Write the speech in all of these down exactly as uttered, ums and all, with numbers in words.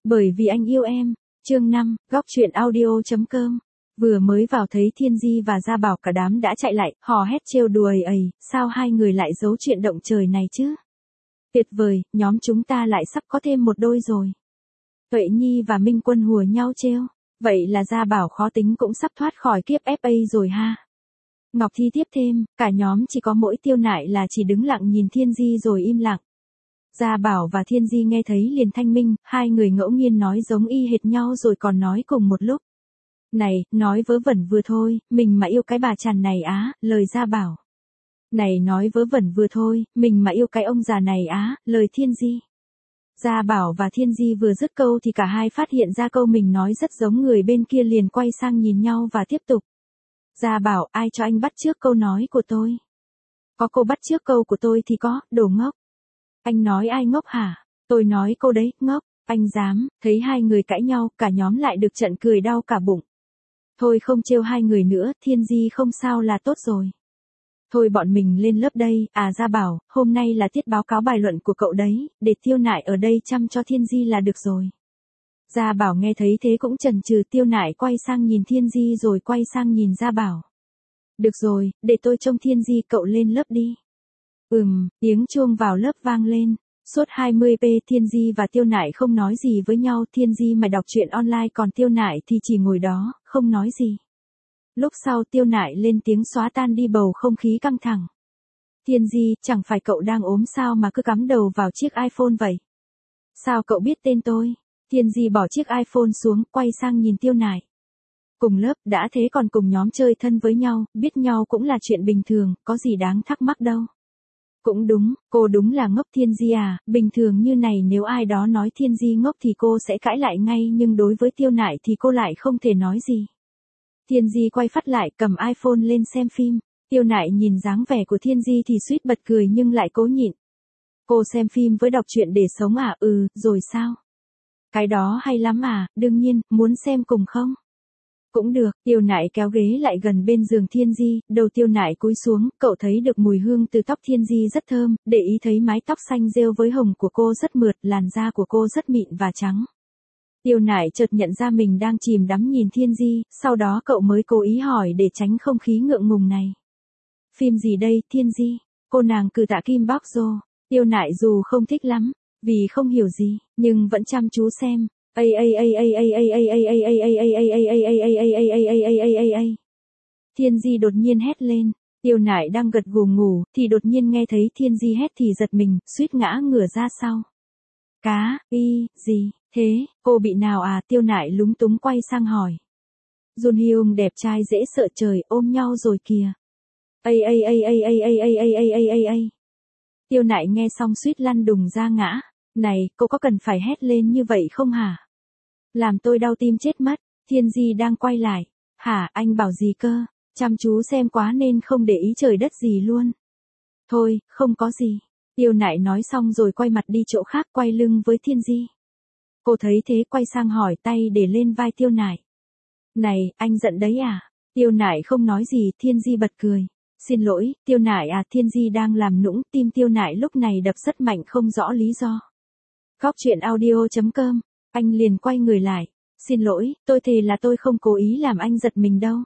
Bởi vì anh yêu em. Chương năm, góc truyện audio.com. Vừa mới vào thấy Thiên Di và Gia Bảo cả đám đã chạy lại, hò hét trêu đùa ầy ầy, sao hai người lại giấu chuyện động trời này chứ? Tuyệt vời, nhóm chúng ta lại sắp có thêm một đôi rồi. Tuệ Nhi và Minh Quân hùa nhau trêu, vậy là Gia Bảo khó tính cũng sắp thoát khỏi kiếp ép a rồi ha. Ngọc Thi tiếp thêm, cả nhóm chỉ có mỗi Tiêu Nại là chỉ đứng lặng nhìn Thiên Di rồi im lặng. Gia Bảo và Thiên Di nghe thấy liền thanh minh, hai người ngẫu nhiên nói giống y hệt nhau rồi còn nói cùng một lúc. Này, nói vớ vẩn vừa thôi, mình mà yêu cái bà chằn này á, lời Gia Bảo. Này nói vớ vẩn vừa thôi, mình mà yêu cái ông già này á, lời Thiên Di. Gia Bảo và Thiên Di vừa dứt câu thì cả hai phát hiện ra câu mình nói rất giống người bên kia liền quay sang nhìn nhau và tiếp tục. Gia Bảo, ai cho anh bắt trước câu nói của tôi? Có cô bắt trước câu của tôi thì có, đồ ngốc. Anh nói ai ngốc hả? Tôi nói cô đấy, ngốc. Anh dám. Thấy hai người cãi nhau, cả nhóm lại được trận cười đau cả bụng. Thôi không trêu hai người nữa, Thiên Di không sao là tốt rồi. Thôi bọn mình lên lớp đây, à Gia Bảo, hôm nay là tiết báo cáo bài luận của cậu đấy, để Tiêu Nại ở đây chăm cho Thiên Di là được rồi. Gia Bảo nghe thấy thế cũng chần chừ, Tiêu Nại quay sang nhìn Thiên Di rồi quay sang nhìn Gia Bảo. Được rồi, để tôi trông Thiên Di, cậu lên lớp đi. Ừm, tiếng chuông vào lớp vang lên. Suốt hai mươi phút Thiên Di và Tiêu Nại không nói gì với nhau, Thiên Di mày đọc truyện online còn Tiêu Nại thì chỉ ngồi đó, không nói gì. Lúc sau Tiêu Nại lên tiếng xóa tan đi bầu không khí căng thẳng. Thiên Di, chẳng phải cậu đang ốm sao mà cứ cắm đầu vào chiếc iPhone vậy? Sao cậu biết tên tôi? Thiên Di bỏ chiếc iPhone xuống, quay sang nhìn Tiêu Nại. Cùng lớp, đã thế còn cùng nhóm chơi thân với nhau, biết nhau cũng là chuyện bình thường, có gì đáng thắc mắc đâu. Cũng đúng, cô đúng là ngốc Thiên Di à, bình thường như này nếu ai đó nói Thiên Di ngốc thì cô sẽ cãi lại ngay nhưng đối với Tiêu Nại thì cô lại không thể nói gì. Thiên Di quay phát lại cầm iPhone lên xem phim, Tiêu Nại nhìn dáng vẻ của Thiên Di thì suýt bật cười nhưng lại cố nhịn. Cô xem phim với đọc truyện để sống à? Ừ, rồi sao? Cái đó hay lắm à, đương nhiên, muốn xem cùng không? Cũng được, Tiêu Nại kéo ghế lại gần bên giường Thiên Di, đầu Tiêu Nại cúi xuống, cậu thấy được mùi hương từ tóc Thiên Di rất thơm, để ý thấy mái tóc xanh rêu với hồng của cô rất mượt, làn da của cô rất mịn và trắng. Tiêu Nại chợt nhận ra mình đang chìm đắm nhìn Thiên Di, sau đó cậu mới cố ý hỏi để tránh không khí ngượng ngùng này. Phim gì đây, Thiên Di? Cô nàng cử tạ Kim Bóc Rô. Tiêu Nại dù không thích lắm, vì không hiểu gì, nhưng vẫn chăm chú xem. A a a a a a a a a a a a a a a. Thiên Di đột nhiên hét lên, Tiêu Nại đang gật gù ngủ, thì đột nhiên nghe thấy Thiên Di hét thì giật mình, suýt ngã ngửa ra sau. Cá, y, gì, thế, cô bị nào à? Tiêu Nại lúng túng quay sang hỏi. Jun Hyung đẹp trai dễ sợ trời, ôm nhau rồi kìa. A a a a a a a a a a a. Tiêu Nại nghe xong suýt lăn đùng ra ngã. Này, cô có cần phải hét lên như vậy không hả? Làm tôi đau tim chết mất. Thiên Di đang quay lại. Hả, anh bảo gì cơ? Chăm chú xem quá nên không để ý trời đất gì luôn. Thôi, không có gì. Tiêu Nại nói xong rồi quay mặt đi chỗ khác, quay lưng với Thiên Di. Cô thấy thế quay sang hỏi, tay để lên vai Tiêu Nại. Này, anh giận đấy à? Tiêu Nại không nói gì, Thiên Di bật cười. Xin lỗi, Tiêu Nại à, Thiên Di đang làm nũng, tim Tiêu Nại lúc này đập rất mạnh không rõ lý do. Góc truyện audio.com, anh liền quay người lại. Xin lỗi, tôi thề là tôi không cố ý làm anh giật mình đâu.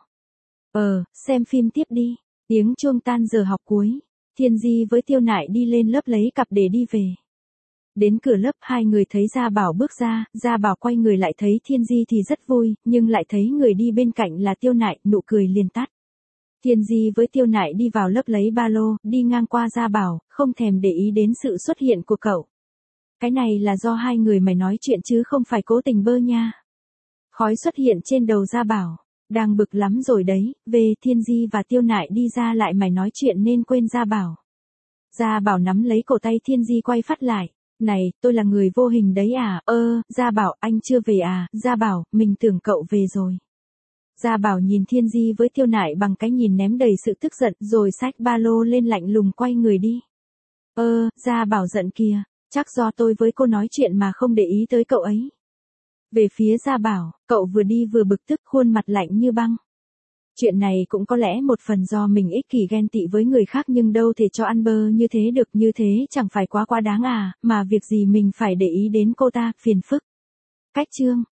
Ờ, xem phim tiếp đi. Tiếng chuông tan giờ học cuối. Thiên Di với Tiêu Nại đi lên lớp lấy cặp để đi về. Đến cửa lớp hai người thấy Gia Bảo bước ra, Gia Bảo quay người lại thấy Thiên Di thì rất vui, nhưng lại thấy người đi bên cạnh là Tiêu Nại, nụ cười liền tắt. Thiên Di với Tiêu Nại đi vào lớp lấy ba lô, đi ngang qua Gia Bảo, không thèm để ý đến sự xuất hiện của cậu. Cái này là do hai người mày nói chuyện chứ không phải cố tình bơ nha. Khói xuất hiện trên đầu Gia Bảo. Đang bực lắm rồi đấy, về Thiên Di và Tiêu Nại đi ra lại mày nói chuyện nên quên Gia Bảo. Gia Bảo nắm lấy cổ tay Thiên Di quay phát lại. Này, tôi là người vô hình đấy à? Ơ, Gia Bảo, anh chưa về à? Gia Bảo, mình tưởng cậu về rồi. Gia Bảo nhìn Thiên Di với Tiêu Nại bằng cái nhìn ném đầy sự tức giận rồi xách ba lô lên lạnh lùng quay người đi. Ơ, Gia Bảo giận kìa, chắc do tôi với cô nói chuyện mà không để ý tới cậu ấy. Về phía Gia Bảo, cậu vừa đi vừa bực tức, khuôn mặt lạnh như băng. Chuyện này cũng có lẽ một phần do mình ích kỷ ghen tị với người khác nhưng đâu thể cho ăn bơ như thế được, như thế chẳng phải quá quá đáng à, mà việc gì mình phải để ý đến cô ta, phiền phức. Cách chương